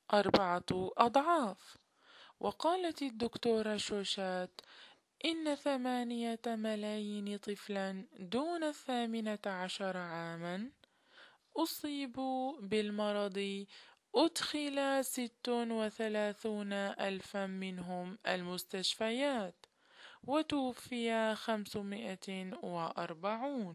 4 أضعاف. وقالت الدكتورة شوشات: إن 8 ملايين طفلا دون 18 عاما أصيبوا بالمرض، أدخل 36 ألفا منهم المستشفيات، وتوفي 540.